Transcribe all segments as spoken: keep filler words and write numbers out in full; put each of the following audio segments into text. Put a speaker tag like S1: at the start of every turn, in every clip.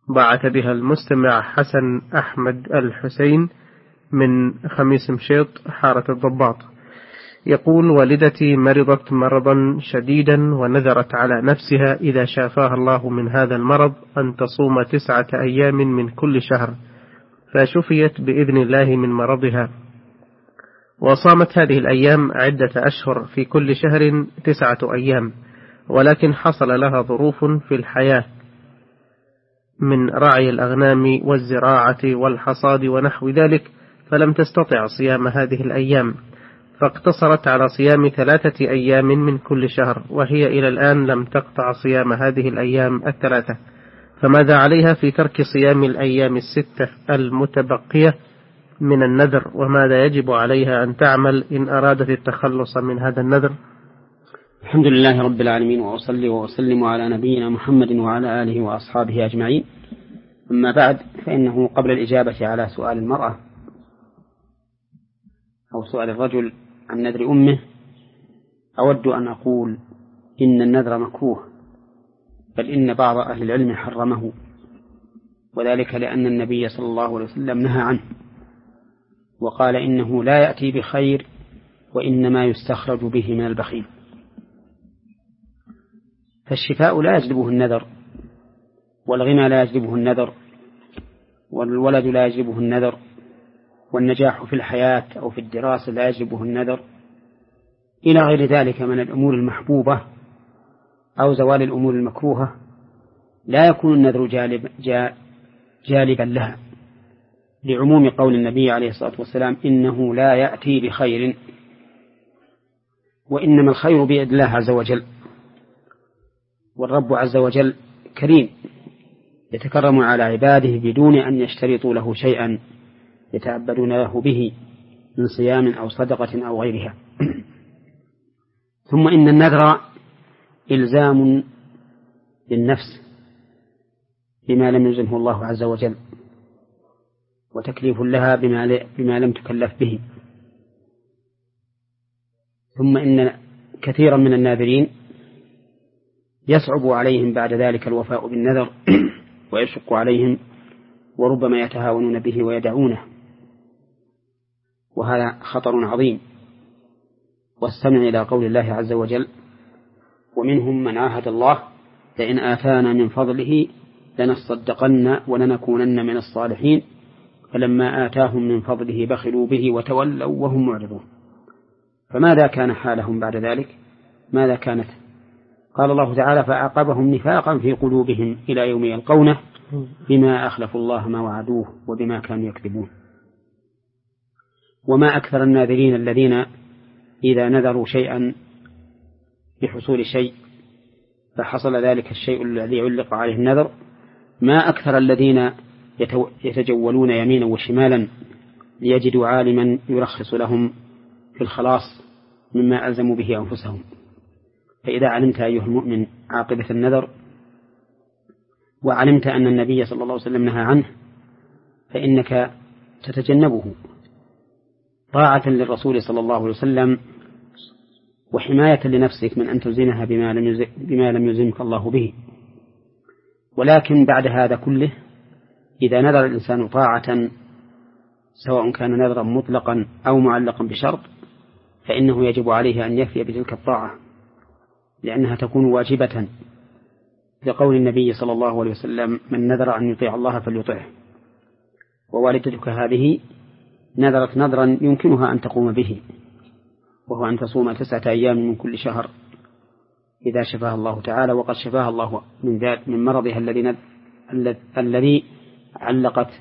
S1: بعث بها المستمع حسن أحمد الحسين من خميس مشيط حارة الضباط. يقول: والدتي مرضت مرضا شديدا ونذرت على نفسها إذا شافاها الله من هذا المرض أن تصوم تسعة أيام من كل شهر، فشفيت بإذن الله من مرضها، وصامت هذه الأيام عدة أشهر في كل شهر تسعة أيام، ولكن حصل لها ظروف في الحياة من رعي الأغنام والزراعة والحصاد ونحو ذلك، فلم تستطع صيام هذه الأيام، فاقتصرت على صيام ثلاثة أيام من كل شهر، وهي إلى الآن لم تقطع صيام هذه الأيام الثلاثة، فماذا عليها في ترك صيام الأيام الستة المتبقية من النذر، وماذا يجب عليها أن تعمل إن أرادت التخلص من هذا النذر؟
S2: الحمد لله رب العالمين، وأصلي وأسلم على نبينا محمد وعلى آله وأصحابه أجمعين. أما بعد، فإنه قبل الإجابة على سؤال المرأة أو سؤال الرجل عن نذر أمه، أود أن أقول إن النذر مكروه، بل إن بعض أهل العلم حرمه، وذلك لأن النبي صلى الله عليه وسلم نهى عنه وقال إنه لا يأتي بخير وإنما يستخرج به من البخيل. فالشفاء لا يجلبه النذر، والغنى لا يجلبه النذر، والولد لا يجلبه النذر، والنجاح في الحياة أو في الدراسة لا يجلبه النذر، إلى غير ذلك من الأمور المحبوبة أو زوال الأمور المكروهة، لا يكون النذر جالب جالبا لها، لعموم قول النبي عليه الصلاة والسلام: إنه لا يأتي بخير، وإنما الخير بيد الله عز وجل. والرب عز وجل كريم يتكرم على عباده بدون أن يشترطوا له شيئا يتعبدون له به من صيام أو صدقة أو غيرها. ثم إن النذر إلزام للنفس بما لم يلزمه الله عز وجل، وتكليف لها بما, بما لم تكلف به. ثم إن كثيرا من الناذرين يصعب عليهم بعد ذلك الوفاء بالنذر ويشق عليهم، وربما يتهاونون به ويدعونه، وهذا خطر عظيم. واستمع إلى قول الله عز وجل: ومنهم من عاهد الله لئن آتانا من فضله لنصدقن ولنكونن من الصالحين فلما آتاهم من فضله بخلوا به وتولوا وهم معرضون. فماذا كان حالهم بعد ذلك؟ ماذا كانت؟ قال الله تعالى: فأعقبهم نفاقا في قلوبهم إلى يوم يلقونه بما أخلفوا الله ما وعدوه وبما كانوا يكذبون. وما أكثر الناذرين الذين إذا نذروا شيئا بحصول شيء فحصل ذلك الشيء الذي علق عليه النذر، ما أكثر الذين يتجولون يمينا وشمالا ليجدوا عالما يرخص لهم في الخلاص مما ألزموا به أنفسهم. فإذا علمت أيها المؤمن عاقبة النذر، وعلمت أن النبي صلى الله عليه وسلم نهى عنه، فإنك تتجنبه طاعة للرسول صلى الله عليه وسلم، وحماية لنفسك من أن تلزمها بما لم بما لم يلزمك الله به. ولكن بعد هذا كله، إذا نذر الإنسان طاعة سواء كان نذرا مطلقا أو معلقا بشرط، فإنه يجب عليه أن يفي بتلك الطاعة، لأنها تكون واجبة، لقول النبي صلى الله عليه وسلم: من نذر أن يطيع الله فليطعه. ووالدتك هذه نذرت نذرا يمكنها أن تقوم به، وهو أن تصوم تسعة أيام من كل شهر إذا شفاها الله تعالى، وقد شفاها الله من ذات من مرضها الذي الذي علقت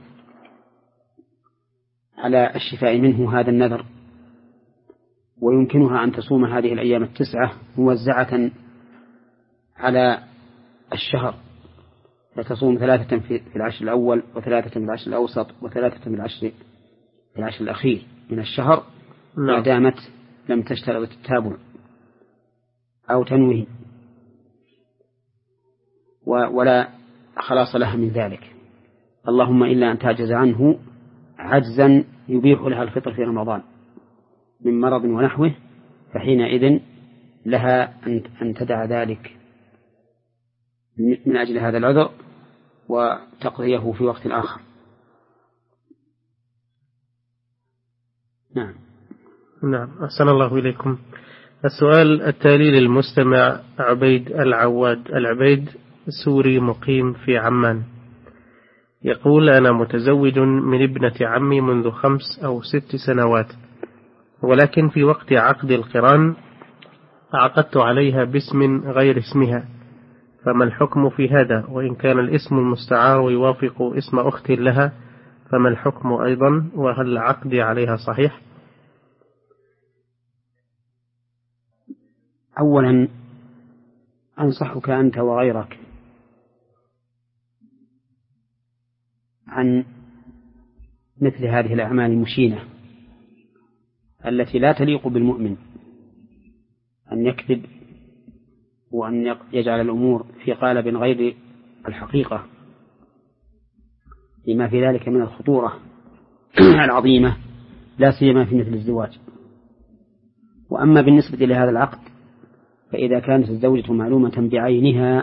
S2: على الشفاء منه هذا النذر. ويمكنها أن تصوم هذه الأيام التسعة موزعة على الشهر، فتصوم ثلاثة في العشر الأول، وثلاثة في العشر الأوسط، وثلاثة في العشر في العشر الأخير من الشهر، ما دامت لم تشترط التابع أو تنوي، ولا خلاص لها من ذلك، اللهم إلا أن تعجز عنه عجزا يبيح لها الفطر في رمضان من مرض ونحوه، فحينئذ لها أن تدع ذلك من أجل هذا العذر وتقضيه في وقت آخر. نعم.
S1: نعم، أحسن الله إليكم. السؤال التالي للمستمع عبيد العواد العبيد، سوري مقيم في عمان، يقول: أنا متزوج من ابنة عمي منذ خمس أو ست سنوات، ولكن في وقت عقد القران عقدت عليها باسم غير اسمها، فما الحكم في هذا؟ وإن كان الاسم المستعار يوافق اسم أخت لها فما الحكم أيضا؟ وهل عقدي عليها صحيح؟
S2: أولا أنصحك أنت وغيرك عن مثل هذه الأعمال المشينة التي لا تليق بالمؤمن، أن يكذب وأن يجعل الأمور في قالب غير الحقيقة، لما في ذلك من الخطورة العظيمة، لا سيما في مثل الزواج. وأما بالنسبة لهذا العقد فإذا كانت الزوجة معلومة بعينها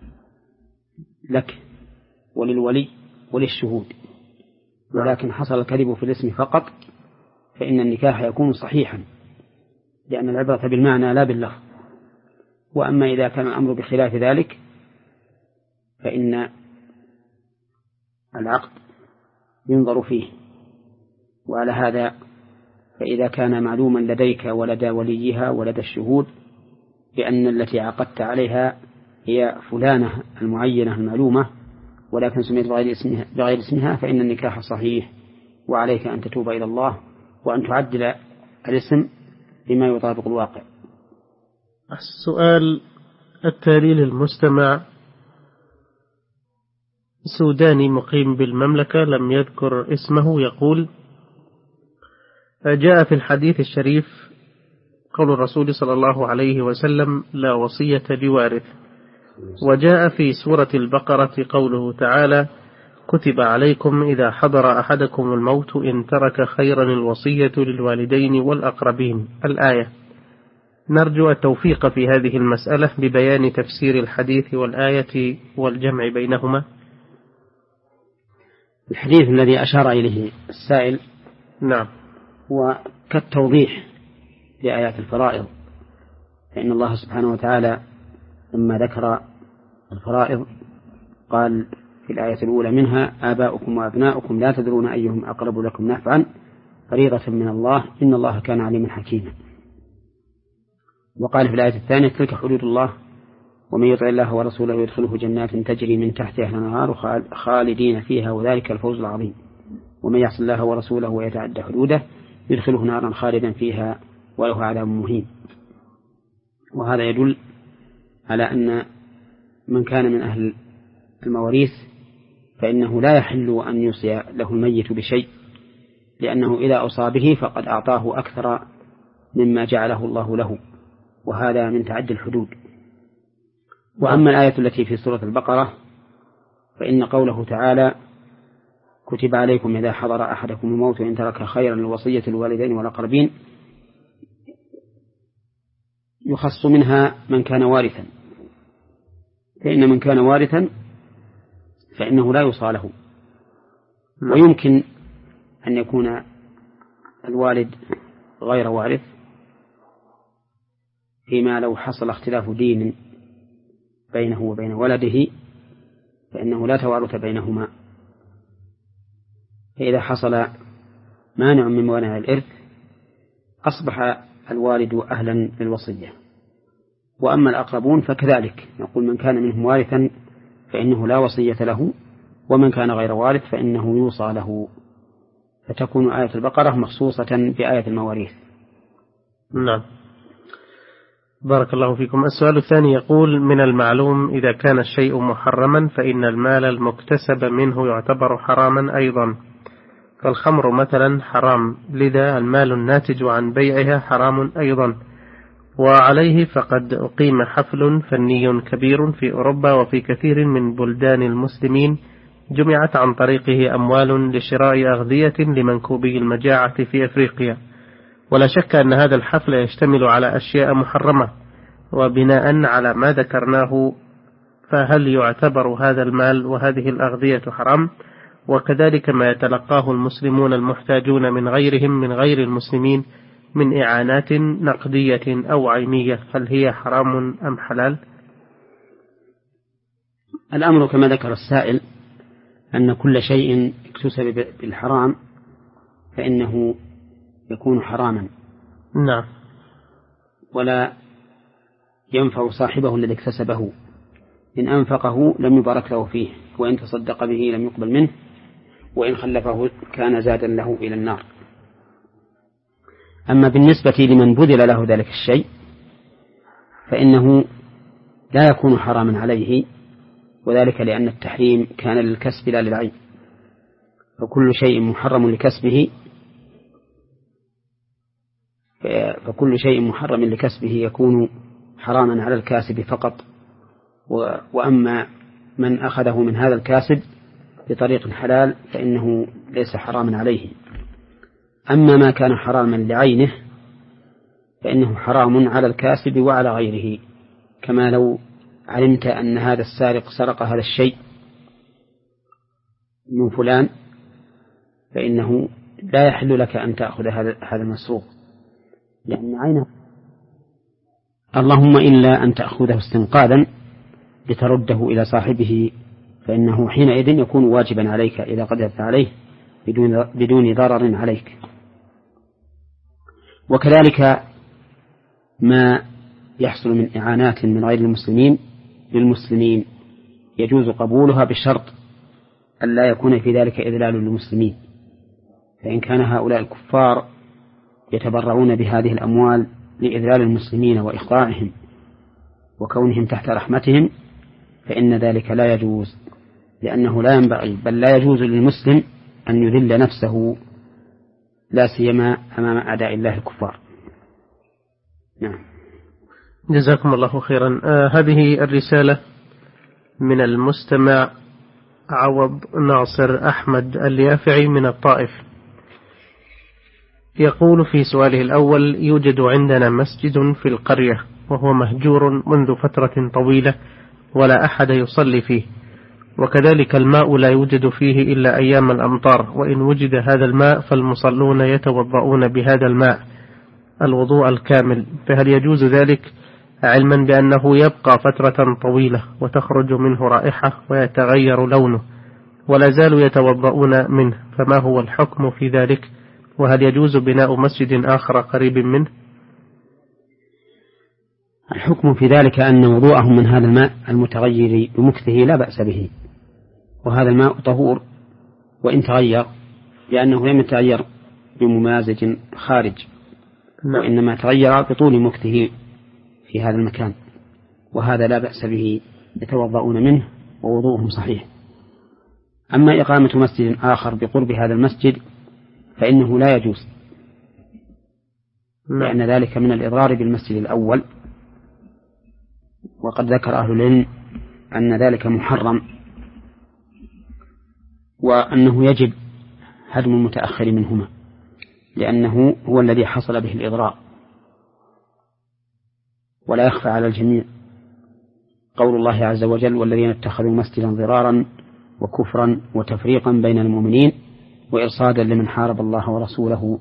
S2: لك وللولي وللشهود، ولكن حصل الكذب في الاسم فقط، فإن النكاح يكون صحيحا، لأن العبرة بالمعنى لا باللفظ. وأما إذا كان الأمر بخلاف ذلك فإن العقد ينظر فيه. وعلى هذا فإذا كان معلوما لديك ولدى وليها ولدى الشهود بأن التي عقدت عليها هي فلانة المعينة المعلومة ولكن سميت بغير اسمها, بغير اسمها فإن النكاح صحيح، وعليك أن تتوب إلى الله وأن تعدل الاسم بما يطابق الواقع.
S1: السؤال التالي للمستمع سوداني مقيم بالمملكة لم يذكر اسمه، يقول: جاء في الحديث الشريف قول الرسول صلى الله عليه وسلم: لا وصية لوارث، وجاء في سورة البقرة قوله تعالى: كتب عليكم إذا حضر أحدكم الموت إن ترك خيرا الوصية للوالدين والأقربين، الآية. نرجو التوفيق في هذه المسألة ببيان تفسير الحديث والآية والجمع بينهما.
S2: الحديث الذي أشار إليه السائل
S1: نعم
S2: هو كالتوضيح لآيات الفرائض، فإن الله سبحانه وتعالى لما ذكر الفرائض قال في الآية الأولى منها: آباؤكم وأبناؤكم لا تدرون أيهم أقرب لكم نفعا فريضة من الله إن الله كان عليما حكيما. وقال في الآية الثانية: تلك حدود الله ومن يطع الله ورسوله يدخله جنات تجري من تحتها الأنهار خالدين فيها وذلك الفوز العظيم ومن يعص الله ورسوله ويتعدى حدوده يدخله نارا خالدا فيها وله عذاب مهين. وهذا يدل على أن من كان من أهل المواريث فإنه لا يحل أن يوصي له الميت بشيء، لأنه إذا أوصى به فقد أعطاه أكثر مما جعله الله له، وهذا من تعدي الحدود. وأما الآية التي في سورة البقرة فإن قوله تعالى: كتب عليكم إذا حضر أحدكم الموت إن ترك خيرا الوصية للوالدين والأقربين، يخص منها من كان وارثا، فإن من كان وارثا فإنه لا يوصى له. ويمكن أن يكون الوالد غير وارث فيما لو حصل اختلاف دين بينه وبين ولده فإنه لا توارث بينهما، فإذا حصل مانع من موانع الإرث أصبح الوالد أهلا للوصية. وأما الأقربون فكذلك، نقول من كان منهم وارثا فإنه لا وصية له، ومن كان غير وارث فإنه يوصى له، فتكون آية البقرة مخصوصة بآية المواريث.
S1: نعم، بارك الله فيكم. السؤال الثاني يقول: من المعلوم إذا كان الشيء محرما فإن المال المكتسب منه يعتبر حراما أيضا، فالخمر مثلا حرام، لذا المال الناتج عن بيعها حرام أيضا. وعليه فقد أقيم حفل فني كبير في أوروبا وفي كثير من بلدان المسلمين جمعت عن طريقه أموال لشراء أغذية لمنكوبي المجاعة في أفريقيا، ولا شك أن هذا الحفل يشتمل على أشياء محرمة. وبناء على ما ذكرناه فهل يعتبر هذا المال وهذه الأغذية حرام؟ وكذلك ما يتلقاه المسلمون المحتاجون من غيرهم من غير المسلمين من إعانات نقدية أو عينية، هل هي حرام أم حلال؟
S2: الأمر كما ذكر السائل أن كل شيء اكتسب بالحرام فإنه يكون حراما.
S1: نعم.
S2: ولا ينفع صاحبه الذي اكتسبه، إن أنفقه لم يبارك له فيه، وإن تصدق به لم يقبل منه، وإن خلفه كان زادا له إلى النار. أما بالنسبة لمن بذل له ذلك الشيء فإنه لا يكون حراما عليه، وذلك لأن التحريم كان للكسب لا للعين، فكل شيء محرم لكسبه فكل شيء محرم لكسبه يكون حراما على الكاسب فقط، وأما من أخذه من هذا الكاسب بطريق حلال فإنه ليس حراما عليه. أما ما كان حراما لعينه فإنه حرام على الكاسب وعلى غيره، كما لو علمت أن هذا السارق سرق هذا الشيء من فلان فإنه لا يحل لك أن تأخذ هذا المسروق لأن عينه، اللهم إلا أن تأخذه استنقاذا لترده إلى صاحبه، فإنه حينئذ يكون واجبا عليك إذا قدرت عليه بدون بدون ضرر عليك. وكذلك ما يحصل من إعانات من غير المسلمين للمسلمين يجوز قبولها بشرط أن لا يكون في ذلك إذلال للمسلمين، فإن كان هؤلاء الكفار يتبرعون بهذه الأموال لإذلال المسلمين وإخضاعهم وكونهم تحت رحمتهم فإن ذلك لا يجوز، لأنه لا ينبغي بل لا يجوز للمسلم أن يذل نفسه لا سيما أمام أعداء الله الكفار. نعم.
S1: جزاكم الله خيرا. آه هذه الرسالة من المستمع عوض ناصر أحمد اليافعي من الطائف، يقول في سؤاله الأول: يوجد عندنا مسجد في القرية وهو مهجور منذ فترة طويلة ولا أحد يصلي فيه، وكذلك الماء لا يوجد فيه إلا أيام الأمطار، وإن وجد هذا الماء فالمصلون يتوضؤون بهذا الماء الوضوء الكامل، فهل يجوز ذلك علما بأنه يبقى فترة طويلة وتخرج منه رائحة ويتغير لونه ولا زالوا يتوضؤون منه، فما هو الحكم في ذلك؟ وهل يجوز بناء مسجد آخر قريب منه؟
S2: الحكم في ذلك أن وضوءهم من هذا الماء المتغير بمكثه لا بأس به، وهذا الماء طهور وإن تغير، لأنه لم يتغير بممازج خارج، وإنما تغير بطول مكثه في هذا المكان، وهذا لا بأس به، يتوضؤون منه ووضوءهم صحيح. أما إقامة مسجد آخر بقرب هذا المسجد فإنه لا يجوز، لأن ذلك من الإضرار بالمسجد الأول، وقد ذكر أهل العلم أن ذلك محرم، وأنه يجب هدم المتأخر منهما، لأنه هو الذي حصل به الإضرار. ولا يخفى على الجميع قول الله عز وجل: والذين اتخذوا مسجدا ضرارا وكفرا وتفريقا بين المؤمنين وإرصادا لمن حارب الله ورسوله.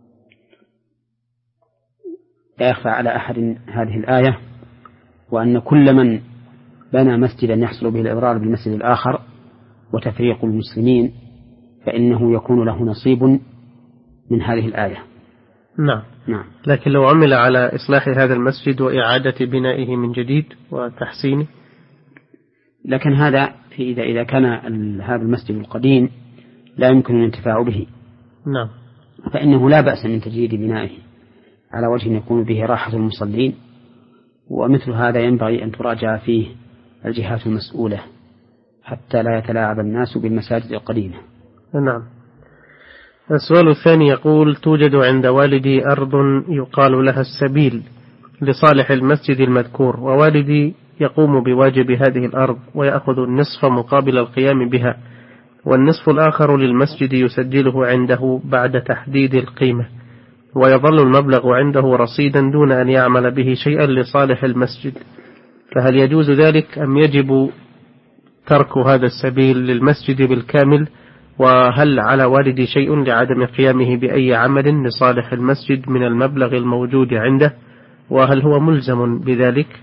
S2: لا يخفى على أحد هذه الآية، وأن كل من بنى مسجدا يحصل به الإضرار بالمسجد الآخر وتفريق المسلمين فإنه يكون له نصيب من هذه الآية.
S1: نعم.
S2: نعم.
S1: لكن لو عمل على إصلاح هذا المسجد وإعادة بنائه من جديد وتحسينه،
S2: لكن هذا في إذا إذا كان هذا المسجد القديم لا يمكن الانتفاع به،
S1: نعم،
S2: فإنه لا بأس من تجديد بنائه على وجه يكون به راحة المصلين، ومثل هذا ينبغي أن تراجع فيه الجهات المسؤولة حتى لا يتلاعب الناس بالمساجد القديمة.
S1: نعم. السؤال الثاني يقول: توجد عند والدي أرض يقال لها السبيل لصالح المسجد المذكور، ووالدي يقوم بواجب هذه الأرض ويأخذ النصف مقابل القيام بها، والنصف الآخر للمسجد يسجله عنده بعد تحديد القيمة، ويظل المبلغ عنده رصيدا دون أن يعمل به شيئا لصالح المسجد، فهل يجوز ذلك أم يجب ترك هذا السبيل للمسجد بالكامل؟ وهل على والدي شيء لعدم قيامه بأي عمل لصالح المسجد من المبلغ الموجود عنده؟ وهل هو ملزم بذلك؟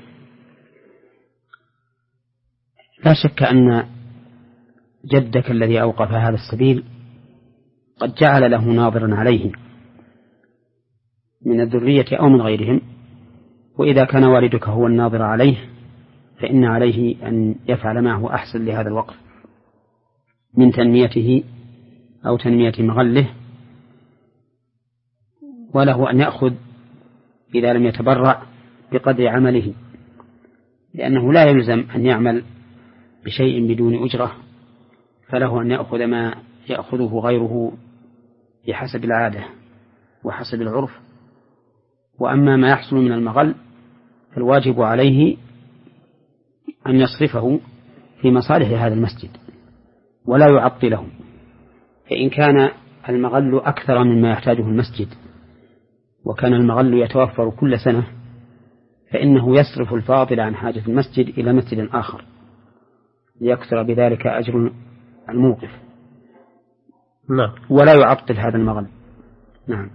S2: لا شك أن جدك الذي أوقف هذا السبيل قد جعل له ناظرا عليه من الذرية أو من غيرهم، وإذا كان والدك هو الناظر عليه فإن عليه أن يفعل ما هو أحسن لهذا الوقف من تنميته أو تنمية مغله، وله أن يأخذ إذا لم يتبرع بقدر عمله، لأنه لا يلزم أن يعمل بشيء بدون أجرة، فله أن يأخذ ما يأخذه غيره بحسب العادة وحسب العرف. وأما ما يحصل من المغل فالواجب عليه أن يصرفه في مصالح هذا المسجد ولا يعطله، فإن كان المغل أكثر مما يحتاجه المسجد وكان المغل يتوفر كل سنة فإنه يصرف الفاضل عن حاجة المسجد إلى مسجد آخر ليكثر بذلك أجر الموقف.
S1: نعم.
S2: ولا يعطل هذا المغل. نعم.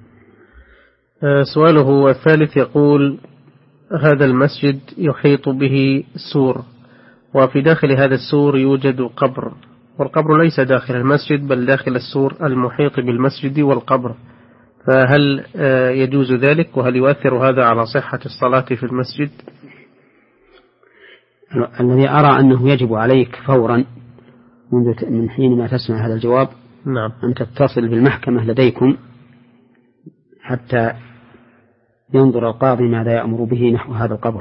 S1: سؤاله الثالث يقول: هذا المسجد يحيط به سور، وفي داخل هذا السور يوجد قبر، والقبر ليس داخل المسجد بل داخل السور المحيط بالمسجد والقبر، فهل يجوز ذلك؟ وهل يؤثر هذا على صحة الصلاة في المسجد؟
S2: الذي أرى أنه يجب عليك فورا من حين ما تسمع هذا الجواب
S1: نعم.
S2: أن تتصل بالمحكمة لديكم حتى ينظر القاضي ماذا يأمر به نحو هذا القبر،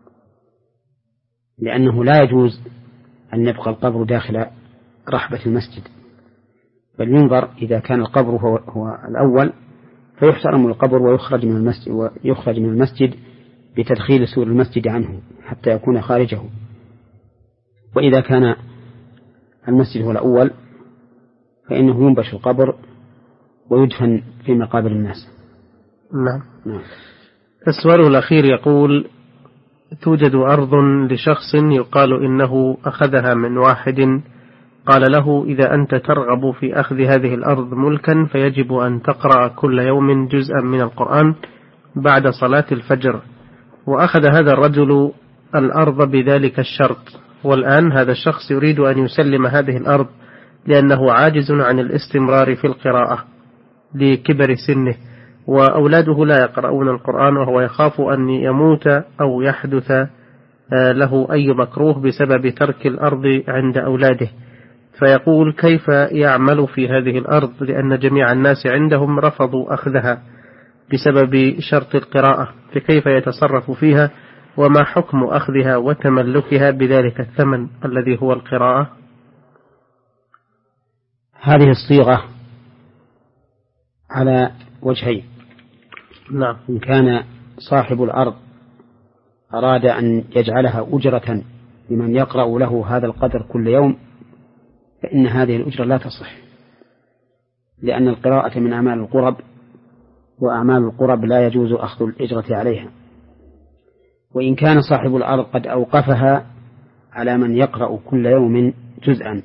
S2: لأنه لا يجوز أن يبقى القبر داخل رحبة المسجد، بل ينظر إذا كان القبر هو, هو الأول فيحترم القبر ويخرج من المسجد, ويخرج من المسجد بتدخيل سور المسجد عنه حتى يكون خارجه، وإذا كان المسجد هو الأول فإنه ينبش القبر ويدفن في مقابر الناس.
S1: نعم.
S2: نعم.
S1: السؤال الأخير يقول: توجد أرض لشخص يقال إنه أخذها من واحد قال له: إذا أنت ترغب في أخذ هذه الأرض ملكا فيجب أن تقرأ كل يوم جزءا من القرآن بعد صلاة الفجر، وأخذ هذا الرجل الأرض بذلك الشرط، والآن هذا الشخص يريد أن يسلم هذه الأرض لأنه عاجز عن الاستمرار في القراءة لكبر سنه، وأولاده لا يقرؤون القرآن، وهو يخاف أن يموت أو يحدث له أي مكروه بسبب ترك الأرض عند أولاده، فيقول: كيف يعمل في هذه الأرض لأن جميع الناس عندهم رفضوا أخذها بسبب شرط القراءة، فكيف يتصرف فيها؟ وما حكم أخذها وتملكها بذلك الثمن الذي هو القراءة؟
S2: هذه الصيغة على وجهين.
S1: نعم.
S2: إن كان صاحب الأرض أراد أن يجعلها أجرة لمن يقرأ له هذا القدر كل يوم فإن هذه الأجرة لا تصح، لأن القراءة من أعمال القرب، وأعمال القرب لا يجوز أخذ الأجرة عليها. وإن كان صاحب الأرض قد أوقفها على من يقرأ كل يوم جزءا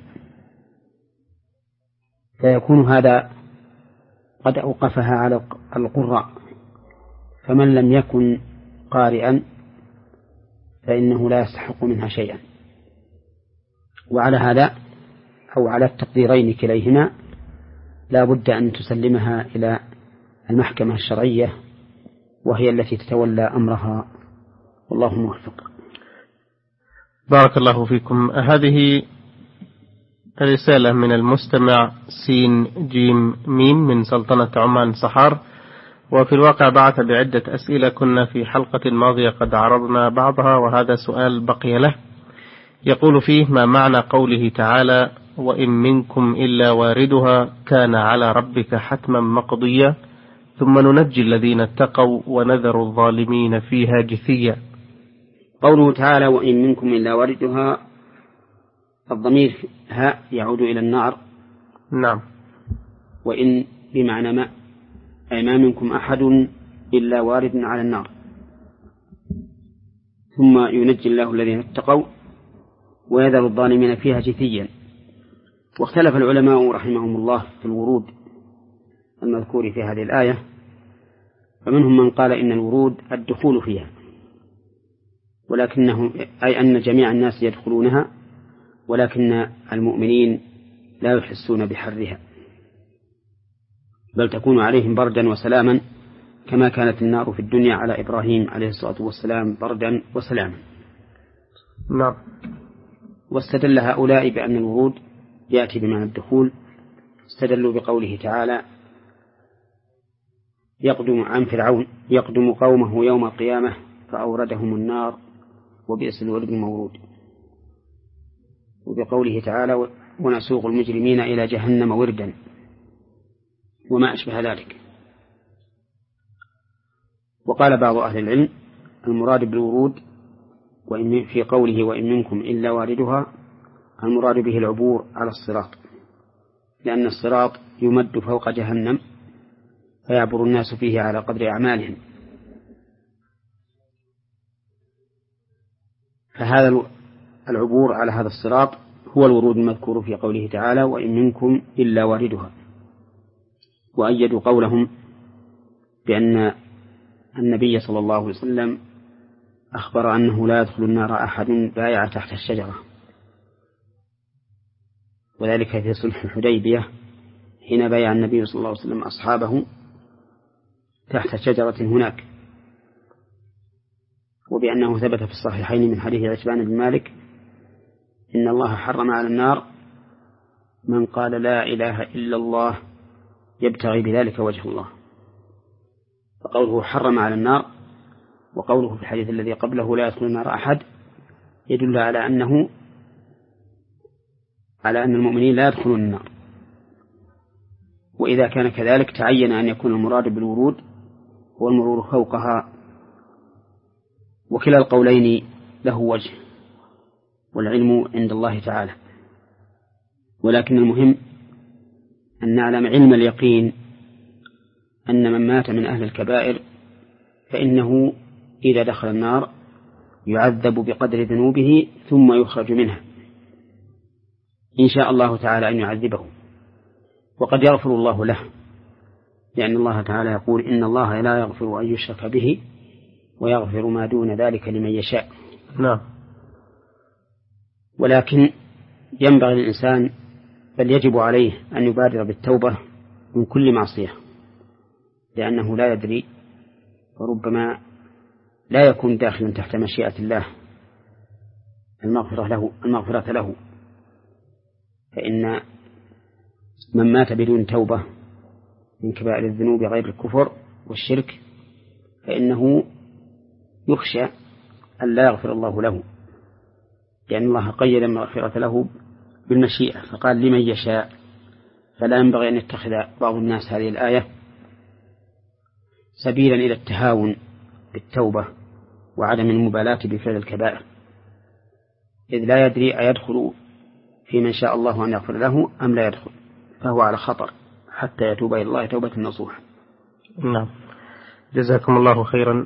S2: فيكون هذا قد أوقفها على القراء، فمن لم يكن قارئا فإنه لا يستحق منها شيئا. وعلى هذا أو على التقديرين كليهما لا بد أن تسلمها إلى المحكمة الشرعية وهي التي تتولى أمرها، والله موفق.
S1: بارك الله فيكم. هذه رسالة من المستمع سين جيم ميم من سلطنة عمان صحار، وفي الواقع بعث بعدة أسئلة كنا في حلقة ماضية قد عرضنا بعضها، وهذا سؤال بقي له. يقول فيه: ما معنى قوله تعالى: وإن منكم إلا واردها كان على ربك حتما مقضيا ثم ننجي الذين اتقوا ونذر الظالمين فيها جثيا؟
S2: قوله تعالى: وإن منكم إلا واردها، الضمير ها يعود إلى النار.
S1: نعم.
S2: وإن بمعنى ما، أي ما منكم أحد إلا وارد على النار. ثم ينجي الله الذين اتقوا ويذر الظالمين فيها جثيا. واختلف العلماء رحمهم الله في الورود المذكور في هذه الآية، فمنهم من قال إن الورود الدخول فيها، ولكنه أي أن جميع الناس يدخلونها، ولكن المؤمنين لا يحسون بحرها، بل تكون عليهم بردا وسلاما كما كانت النار في الدنيا على إبراهيم عليه الصلاة والسلام بردا وسلاما.
S1: نعم.
S2: واستدل هؤلاء بأن الورود يأتي بمعنى الدخول، استدلوا بقوله تعالى: يقدم عن فرعون يقدم قومه يوم القيامة فأوردهم النار وبئس الورد المورود، وبقوله تعالى: ونسوق المجرمين إلى جهنم وردا، وما أشبه ذلك. وقال بعض أهل العلم: المراد بالورود وإن في قوله وإن منكم إلا واردها المراد به العبور على الصراط، لأن الصراط يمد فوق جهنم فيعبر الناس فيه على قدر أعمالهم، فهذا العبور على هذا الصراط هو الورود المذكور في قوله تعالى: وإن منكم إلا واردها. وأيدوا قولهم بأن النبي صلى الله عليه وسلم أخبر أنه لا يدخل النار أحد بايع تحت الشجرة، وذلك في صلح الحديبية حين بايع النبي صلى الله عليه وسلم أصحابه تحت شجرة هناك، وبأنه ثبت في الصحيحين من حديث عتبان بن مالك: إن الله حرم على النار من قال لا إله إلا الله يبتغي بذلك وجه الله. فقوله حرم على النار وقوله في الحديث الذي قبله لا يدخل النار أحد يدل على أنه على أن المؤمنين لا يدخلون النار. وإذا كان كذلك تعين أن يكون المراد بالورود هو المرور فوقها، وكلا القولين له وجه والعلم عند الله تعالى، ولكن المهم أن نعلم علم اليقين أن من مات من أهل الكبائر فإنه إذا دخل النار يعذب بقدر ذنوبه ثم يخرج منها إن شاء الله تعالى أن يعذبه، وقد يغفر الله له، لأن الله تعالى يقول: إن الله لا يغفر أن يشرك به ويغفر ما دون ذلك لمن يشاء.
S1: نعم.
S2: ولكن ينبغي للإنسان بل يجب عليه أن يبادر بالتوبة من كل معصية، لأنه لا يدري، وربما لا يكون داخلا تحت مشيئة الله المغفرة له, المغفرة له فإن من مات بدون توبة من كبائر الذنوب غير الكفر والشرك فإنه يخشى أن لا يغفر الله له، لأن الله قيد المغفرة له بالمشيئة فقال: لمن يشاء. فلا ينبغي أن يتخذ بعض الناس هذه الآية سبيلا إلى التهاون بالتوبة وعدم المبالاة بفعل الكبائر، إذ لا يدري أيدخل في من شاء الله أن يغفر له أم لا يدخل، فهو على خطر حتى يتوب إلى الله توبة نصوحا.
S1: نعم. جزاكم الله خيرا.